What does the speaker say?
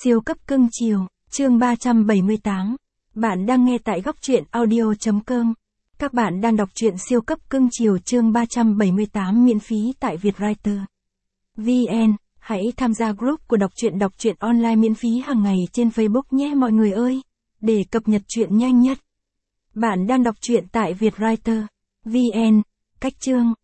Siêu cấp cưng chiều, chương 378. Bạn đang nghe tại góc truyện audio.com. Các bạn đang đọc truyện siêu cấp cưng chiều chương 378 miễn phí tại Vietwriter VN. Hãy tham gia group của đọc truyện online miễn phí hàng ngày trên Facebook nhé mọi người ơi, để cập nhật truyện nhanh nhất. Bạn đang đọc truyện tại Vietwriter VN. Cách chương